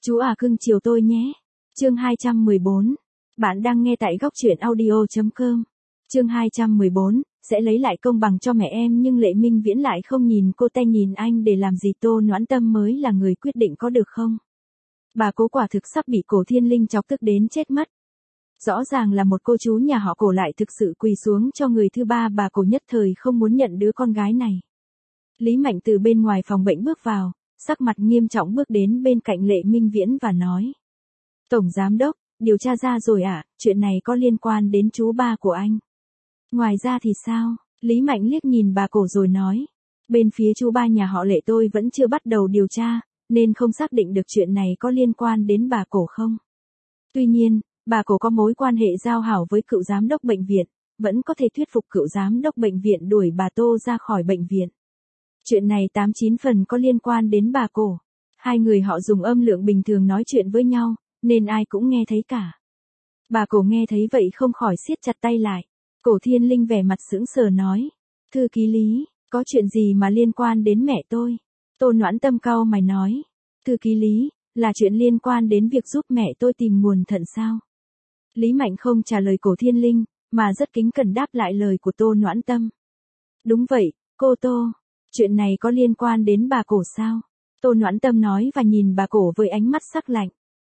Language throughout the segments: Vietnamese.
Chú à cưng chiều tôi nhé. Chương 214. Bạn đang nghe tại góc truyện audio.com. Chương 214, sẽ lấy lại công bằng cho mẹ em nhưng Lệ Minh Viễn lại không nhìn cô ta nhìn anh để làm gì. Tô Noãn Tâm mới là người quyết định có được không? Bà Cố quả thực sắp bị Cổ Thiên Linh chọc tức đến chết mất. Rõ ràng là một cô chú nhà họ Cổ lại thực sự quỳ xuống cho người thứ ba. Bà Cổ nhất thời không muốn nhận đứa con gái này. Lý Mạnh từ bên ngoài phòng bệnh bước vào, sắc mặt nghiêm trọng bước đến bên cạnh Lệ Minh Viễn và nói. Tổng Giám Đốc, điều tra ra rồi ạ, chuyện này có liên quan đến chú ba của anh. Ngoài ra thì sao? Lý Mạnh liếc nhìn bà Cổ rồi nói. Bên phía chú ba nhà họ Lệ tôi vẫn chưa bắt đầu điều tra, nên không xác định được chuyện này có liên quan đến bà Cổ không. Tuy nhiên, bà Cổ có mối quan hệ giao hảo với cựu giám đốc bệnh viện, vẫn có thể thuyết phục cựu giám đốc bệnh viện đuổi bà Tô ra khỏi bệnh viện. Chuyện này 89 phần có liên quan đến bà Cổ. Hai người họ dùng âm lượng bình thường nói chuyện với nhau, nên ai cũng nghe thấy cả. Bà Cổ nghe thấy vậy không khỏi siết chặt tay lại. Cổ Thiên Linh vẻ mặt sững sờ nói. Thư ký Lý, có chuyện gì mà liên quan đến mẹ tôi? Tô Noãn Tâm cau mày nói. Thư ký Lý, là chuyện liên quan đến việc giúp mẹ tôi tìm nguồn thận sao? Lý Mạnh không trả lời Cổ Thiên Linh, mà rất kính cẩn đáp lại lời của Tô Noãn Tâm. Đúng vậy, cô Tô. Chuyện này có liên quan đến bà Cổ sao? Tô Noãn Tâm nói và nhìn bà Cổ với ánh mắt sắc lạnh.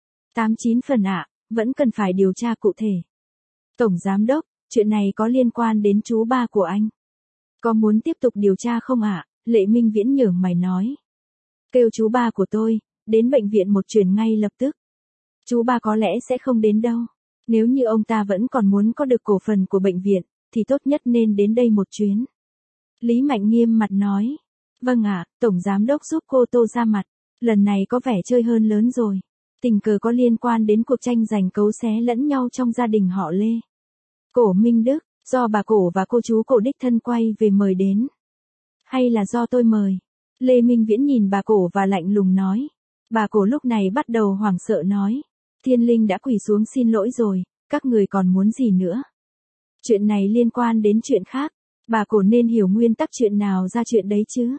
89 phần ạ, vẫn cần phải điều tra cụ thể. Tổng Giám Đốc, chuyện này có liên quan đến chú ba của anh. Có muốn tiếp tục điều tra không ạ? Lệ Minh Viễn nhởn mày nói. Kêu chú ba của tôi, đến bệnh viện một chuyển ngay lập tức. Chú ba có lẽ sẽ không đến đâu. Nếu như ông ta vẫn còn muốn có được cổ phần của bệnh viện, thì tốt nhất nên đến đây một chuyến. Lý Mạnh nghiêm mặt nói. Vâng ạ, Tổng Giám Đốc giúp cô Tô ra mặt. Lần này có vẻ chơi hơn lớn rồi. Tình cờ có liên quan đến cuộc tranh giành cấu xé lẫn nhau trong gia đình họ Lê. Cổ Minh Đức, do bà Cổ và cô chú Cổ đích thân quay về mời đến. Hay là do tôi mời? Lê Minh Viễn nhìn bà Cổ và lạnh lùng nói. Bà Cổ lúc này bắt đầu hoảng sợ nói. Thiên Linh đã quỳ xuống xin lỗi rồi, các người còn muốn gì nữa? Chuyện này liên quan đến chuyện khác. Bà Cổ nên hiểu nguyên tắc chuyện nào ra chuyện đấy chứ.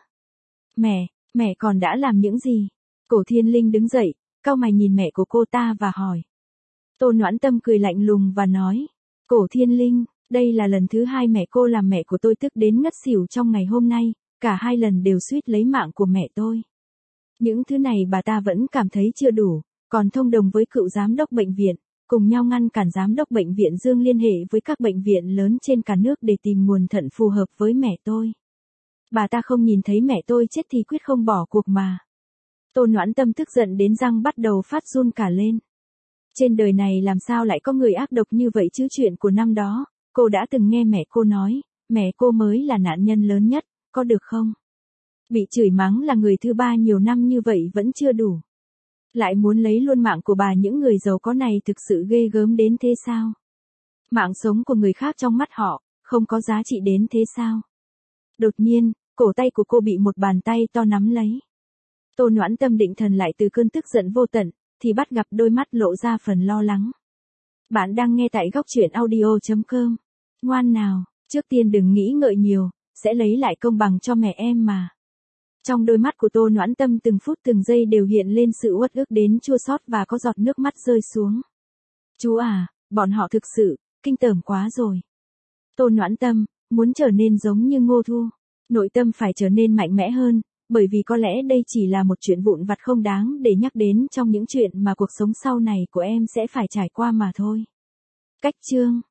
Mẹ còn đã làm những gì? Cổ Thiên Linh đứng dậy, cau mày nhìn mẹ của cô ta và hỏi. Tô Noãn Tâm cười lạnh lùng và nói. Cổ Thiên Linh, đây là lần thứ hai mẹ cô làm mẹ của tôi tức đến ngất xỉu trong ngày hôm nay, cả hai lần đều suýt lấy mạng của mẹ tôi. Những thứ này bà ta vẫn cảm thấy chưa đủ, còn thông đồng với cựu giám đốc bệnh viện, cùng nhau ngăn cản giám đốc bệnh viện Dương liên hệ với các bệnh viện lớn trên cả nước để tìm nguồn thận phù hợp với mẹ tôi. Bà ta không nhìn thấy mẹ tôi chết thì quyết không bỏ cuộc mà. Tô Noãn Tâm tức giận đến răng bắt đầu phát run cả lên. Trên đời này làm sao lại có người ác độc như vậy chứ? Chuyện của năm đó, cô đã từng nghe mẹ cô nói, mẹ cô mới là nạn nhân lớn nhất, có được không? Bị chửi mắng là người thứ ba nhiều năm như vậy vẫn chưa đủ. Lại muốn lấy luôn mạng của bà, những người giàu có này thực sự ghê gớm đến thế sao? Mạng sống của người khác trong mắt họ, không có giá trị đến thế sao? Đột nhiên, cổ tay của cô bị một bàn tay to nắm lấy. Tô Noãn Tâm định thần lại từ cơn tức giận vô tận, thì bắt gặp đôi mắt lộ ra phần lo lắng. Bạn đang nghe tại góc truyện audio.com. Ngoan nào, trước tiên đừng nghĩ ngợi nhiều, sẽ lấy lại công bằng cho mẹ em mà. Trong đôi mắt của Tô Noãn Tâm từng phút từng giây đều hiện lên sự uất ức đến chua xót và có giọt nước mắt rơi xuống. Chú à, bọn họ thực sự, kinh tởm quá rồi. Tô Noãn Tâm, muốn trở nên giống như Ngô Thu, nội tâm phải trở nên mạnh mẽ hơn, bởi vì có lẽ đây chỉ là một chuyện vụn vặt không đáng để nhắc đến trong những chuyện mà cuộc sống sau này của em sẽ phải trải qua mà thôi. Cách chương